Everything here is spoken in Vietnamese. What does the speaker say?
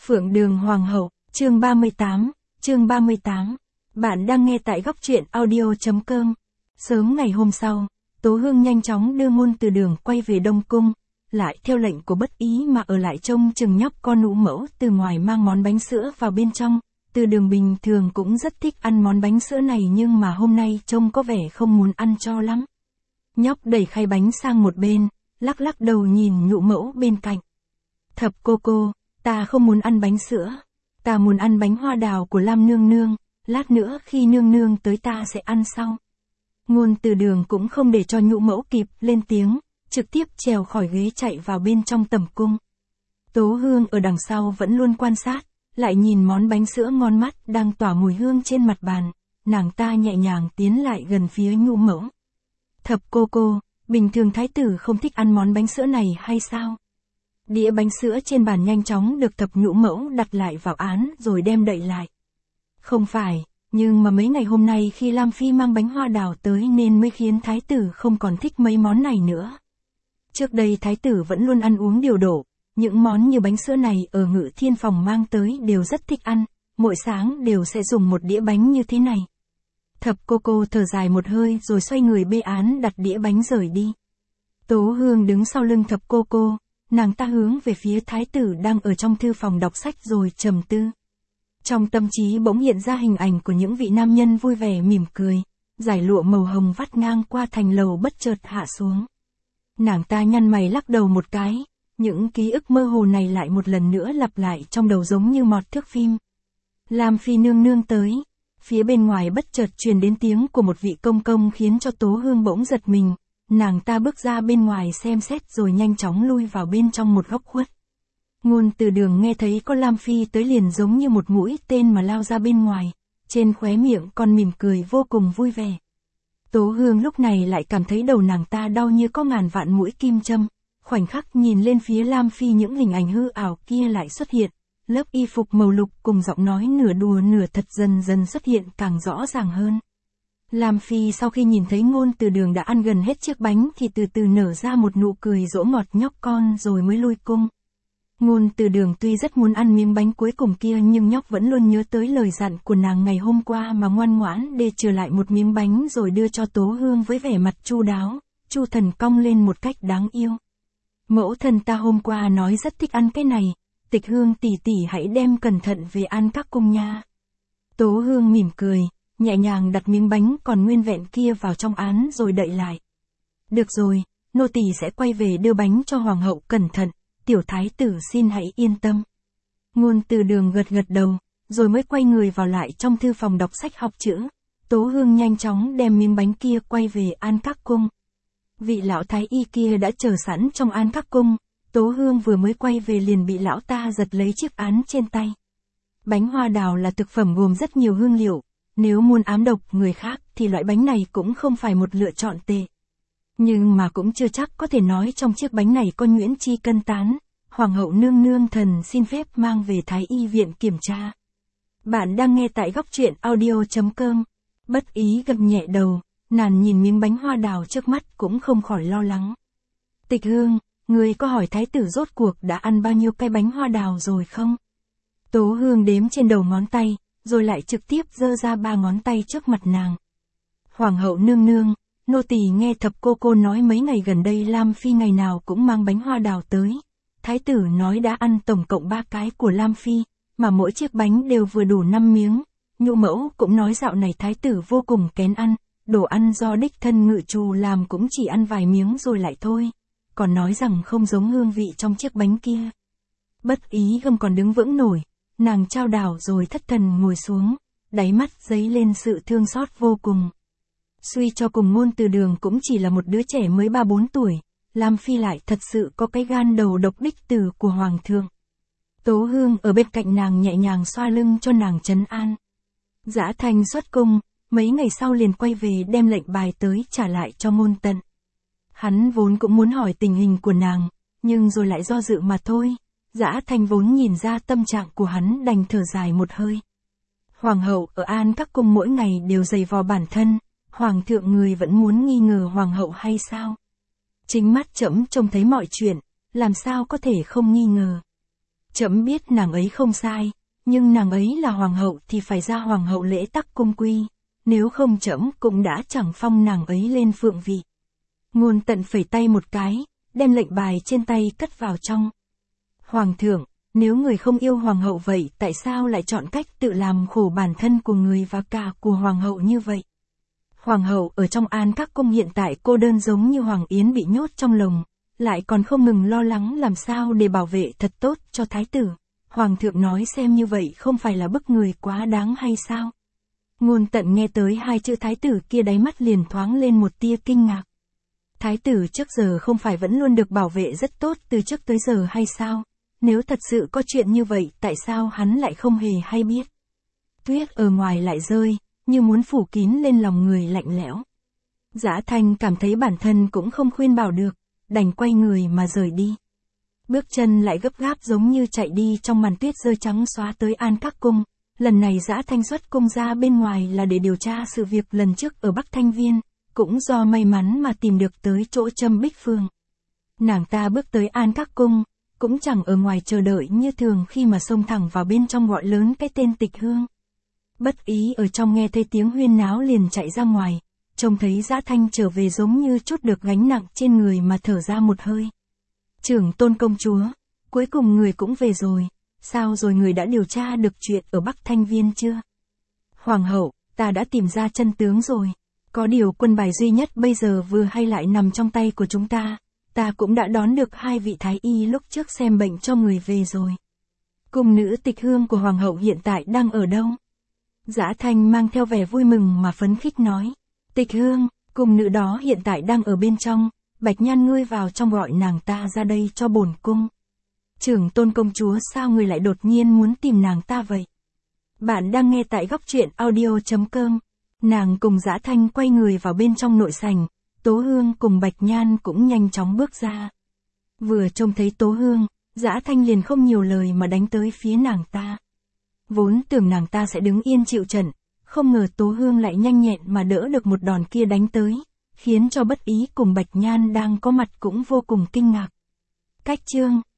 Phượng Đường Hoàng hậu, chương 38. Bạn đang nghe tại góc truyện audio.com. Sớm ngày hôm sau, Tố Hương nhanh chóng đưa Ngôn Từ Đường quay về Đông Cung, lại theo lệnh của Bất Ý mà ở lại trông chừng nhóc con Ngũ Mẫu từ ngoài mang món bánh sữa vào bên trong. Từ Đường bình thường cũng rất thích ăn món bánh sữa này nhưng mà hôm nay trông có vẻ không muốn ăn cho lắm. Nhóc đẩy khay bánh sang một bên, lắc lắc đầu nhìn Ngũ Mẫu bên cạnh. Thập cô, ta không muốn ăn bánh sữa, ta muốn ăn bánh hoa đào của Lam nương nương, lát nữa khi nương nương tới ta sẽ ăn sau. Ngôn Từ Đường cũng không để cho Ngũ Mẫu kịp lên tiếng, trực tiếp trèo khỏi ghế chạy vào bên trong tẩm cung. Tố Hương ở đằng sau vẫn luôn quan sát, lại nhìn món bánh sữa ngon mắt đang tỏa mùi hương trên mặt bàn, nàng ta nhẹ nhàng tiến lại gần phía Ngũ Mẫu. Thập cô, bình thường thái tử không thích ăn món bánh sữa này hay sao? Đĩa bánh sữa trên bàn nhanh chóng được Thập Ngũ Mẫu đặt lại vào án rồi đem đậy lại. Không phải, nhưng mà mấy ngày hôm nay khi Lam Phi mang bánh hoa đào tới nên mới khiến thái tử không còn thích mấy món này nữa. Trước đây thái tử vẫn luôn ăn uống điều độ, những món như bánh sữa này ở Ngự Thiên Phòng mang tới đều rất thích ăn, mỗi sáng đều sẽ dùng một đĩa bánh như thế này. Thập cô thở dài một hơi rồi xoay người bê án đặt đĩa bánh rời đi. Tố Hương đứng sau lưng Thập cô, nàng ta hướng về phía thái tử đang ở trong thư phòng đọc sách rồi trầm tư. Trong tâm trí bỗng hiện ra hình ảnh của những vị nam nhân vui vẻ mỉm cười, dải lụa màu hồng vắt ngang qua thành lầu bất chợt hạ xuống. Nàng ta nhăn mày lắc đầu một cái, những ký ức mơ hồ này lại một lần nữa lặp lại trong đầu giống như mọt thước phim. Lam Phi nương nương tới, phía bên ngoài bất chợt truyền đến tiếng của một vị công công khiến cho Tố Hương bỗng giật mình, nàng ta bước ra bên ngoài xem xét rồi nhanh chóng lui vào bên trong một góc khuất. Ngôn Từ Đường nghe thấy có Lam Phi tới liền giống như một mũi tên mà lao ra bên ngoài, trên khóe miệng còn mỉm cười vô cùng vui vẻ. Tố Hương lúc này lại cảm thấy đầu nàng ta đau như có ngàn vạn mũi kim châm, khoảnh khắc nhìn lên phía Lam Phi những hình ảnh hư ảo kia lại xuất hiện, lớp y phục màu lục cùng giọng nói nửa đùa nửa thật dần dần xuất hiện càng rõ ràng hơn. Lam Phi sau khi nhìn thấy Ngôn Từ Đường đã ăn gần hết chiếc bánh thì từ từ nở ra một nụ cười dỗ ngọt nhóc con rồi mới lui cung. Ngôn Từ Đường tuy rất muốn ăn miếng bánh cuối cùng kia nhưng nhóc vẫn luôn nhớ tới lời dặn của nàng ngày hôm qua mà ngoan ngoãn để trở lại một miếng bánh rồi đưa cho Tố Hương với vẻ mặt chu đáo, chu thần cong lên một cách đáng yêu. Mẫu thân ta hôm qua nói rất thích ăn cái này, Tịch Hương tỷ tỷ hãy đem cẩn thận về ăn các cung nha. Tố Hương mỉm cười, nhẹ nhàng đặt miếng bánh còn nguyên vẹn kia vào trong án rồi đậy lại. Được rồi, nô tỳ sẽ quay về đưa bánh cho hoàng hậu cẩn thận, tiểu thái tử xin hãy yên tâm. Ngôn Từ Đường gật đầu, rồi mới quay người vào lại trong thư phòng đọc sách học chữ. Tố Hương nhanh chóng đem miếng bánh kia quay về An Các Cung. Vị lão thái y kia đã chờ sẵn trong An Các Cung, Tố Hương vừa mới quay về liền bị lão ta giật lấy chiếc án trên tay. Bánh hoa đào là thực phẩm gồm rất nhiều hương liệu, nếu muốn ám độc người khác thì loại bánh này cũng không phải một lựa chọn tệ. Nhưng mà cũng chưa chắc có thể nói trong chiếc bánh này có nhuyễn chi cân tán, hoàng hậu nương nương thần xin phép mang về Thái y viện kiểm tra. Bạn đang nghe tại góc truyện audio.com. Bất Ý gật nhẹ đầu, nàng nhìn miếng bánh hoa đào trước mắt cũng không khỏi lo lắng. Tịch Hương, người có hỏi thái tử rốt cuộc đã ăn bao nhiêu cái bánh hoa đào rồi không? Tố Hương đếm trên đầu ngón tay, rồi lại trực tiếp giơ ra 3 ngón tay trước mặt nàng. Hoàng hậu nương nương, nô tỳ nghe Thập cô nói mấy ngày gần đây Lam Phi ngày nào cũng mang bánh hoa đào tới. Thái tử nói đã ăn tổng cộng 3 cái của Lam Phi, mà mỗi chiếc bánh đều vừa đủ 5 miếng. Ngũ Mẫu cũng nói dạo này thái tử vô cùng kén ăn, đồ ăn do đích thân ngự trù làm cũng chỉ ăn vài miếng rồi lại thôi. Còn nói rằng không giống hương vị trong chiếc bánh kia. Bất Ý không còn đứng vững nổi, nàng trao đảo rồi thất thần ngồi xuống, đáy mắt dấy lên sự thương xót vô cùng. Suy cho cùng Ngôn Từ Đường cũng chỉ là một đứa trẻ mới 3-4 tuổi, Lam Phi lại thật sự có cái gan đầu độc đích tử của hoàng thượng. Tố Hương ở bên cạnh nàng nhẹ nhàng xoa lưng cho nàng trấn an. Dã Thanh xuất cung, mấy ngày sau liền quay về đem lệnh bài tới trả lại cho Ngôn Tận. Hắn vốn cũng muốn hỏi tình hình của nàng, nhưng rồi lại do dự mà thôi. Dã Thanh vốn nhìn ra tâm trạng của hắn đành thở dài một hơi. Hoàng hậu ở An Các Cung mỗi ngày đều giày vò bản thân, hoàng thượng người vẫn muốn nghi ngờ hoàng hậu hay sao? Chính mắt trẫm trông thấy mọi chuyện, làm sao có thể không nghi ngờ. Trẫm biết nàng ấy không sai, nhưng nàng ấy là hoàng hậu thì phải ra hoàng hậu lễ tắc cung quy, nếu không trẫm cũng đã chẳng phong nàng ấy lên phượng vị. Ngôn Tận phẩy tay một cái, đem lệnh bài trên tay cất vào trong. Hoàng thượng, nếu người không yêu hoàng hậu vậy tại sao lại chọn cách tự làm khổ bản thân của người và cả của hoàng hậu như vậy? Hoàng hậu ở trong An Các Cung hiện tại cô đơn giống như Hoàng Yến bị nhốt trong lồng, lại còn không ngừng lo lắng làm sao để bảo vệ thật tốt cho thái tử. Hoàng thượng nói xem như vậy không phải là bức người quá đáng hay sao? Ngôn Tận nghe tới hai chữ thái tử kia đáy mắt liền thoáng lên một tia kinh ngạc. Thái tử trước giờ không phải vẫn luôn được bảo vệ rất tốt từ trước tới giờ hay sao? Nếu thật sự có chuyện như vậy tại sao hắn lại không hề hay biết? Tuyết ở ngoài lại rơi, như muốn phủ kín lên lòng người lạnh lẽo. Dã Thanh cảm thấy bản thân cũng không khuyên bảo được, đành quay người mà rời đi. Bước chân lại gấp gáp giống như chạy đi trong màn tuyết rơi trắng xóa tới An Các Cung. Lần này Dã Thanh xuất cung ra bên ngoài là để điều tra sự việc lần trước ở Bắc Thanh Viên, cũng do may mắn mà tìm được tới chỗ Trâm Bích Phương. Nàng ta bước tới An Các Cung, cũng chẳng ở ngoài chờ đợi như thường khi mà xông thẳng vào bên trong gọi lớn cái tên Tịch Hương. Bất ý ở trong nghe thấy tiếng huyên náo liền chạy ra ngoài, trông thấy Dã Thanh trở về giống như trút được gánh nặng trên người mà thở ra một hơi. Trưởng tôn công chúa, cuối cùng người cũng về rồi, sao rồi người đã điều tra được chuyện ở Bắc Thanh Viên chưa? Hoàng hậu, ta đã tìm ra chân tướng rồi, có điều quân bài duy nhất bây giờ vừa hay lại nằm trong tay của chúng ta cũng đã đón được hai vị thái y lúc trước xem bệnh cho người về rồi. Cung nữ Tịch Hương của hoàng hậu hiện tại đang ở đâu? Dã Thanh mang theo vẻ vui mừng mà phấn khích nói. Tịch Hương, cung nữ đó hiện tại đang ở bên trong, Bạch Nhan ngươi vào trong gọi nàng ta ra đây cho bổn cung. Trưởng tôn công chúa sao người lại đột nhiên muốn tìm nàng ta vậy? Bạn đang nghe tại góc truyện audio.com. Nàng cùng Dã Thanh quay người vào bên trong nội sảnh, Tố Hương cùng Bạch Nhan cũng nhanh chóng bước ra. Vừa trông thấy Tố Hương, Dã Thanh liền không nhiều lời mà đánh tới phía nàng ta. Vốn tưởng nàng ta sẽ đứng yên chịu trận, không ngờ Tố Hương lại nhanh nhẹn mà đỡ được một đòn kia đánh tới, khiến cho Bất Ý cùng Bạch Nhan đang có mặt cũng vô cùng kinh ngạc. Cách chương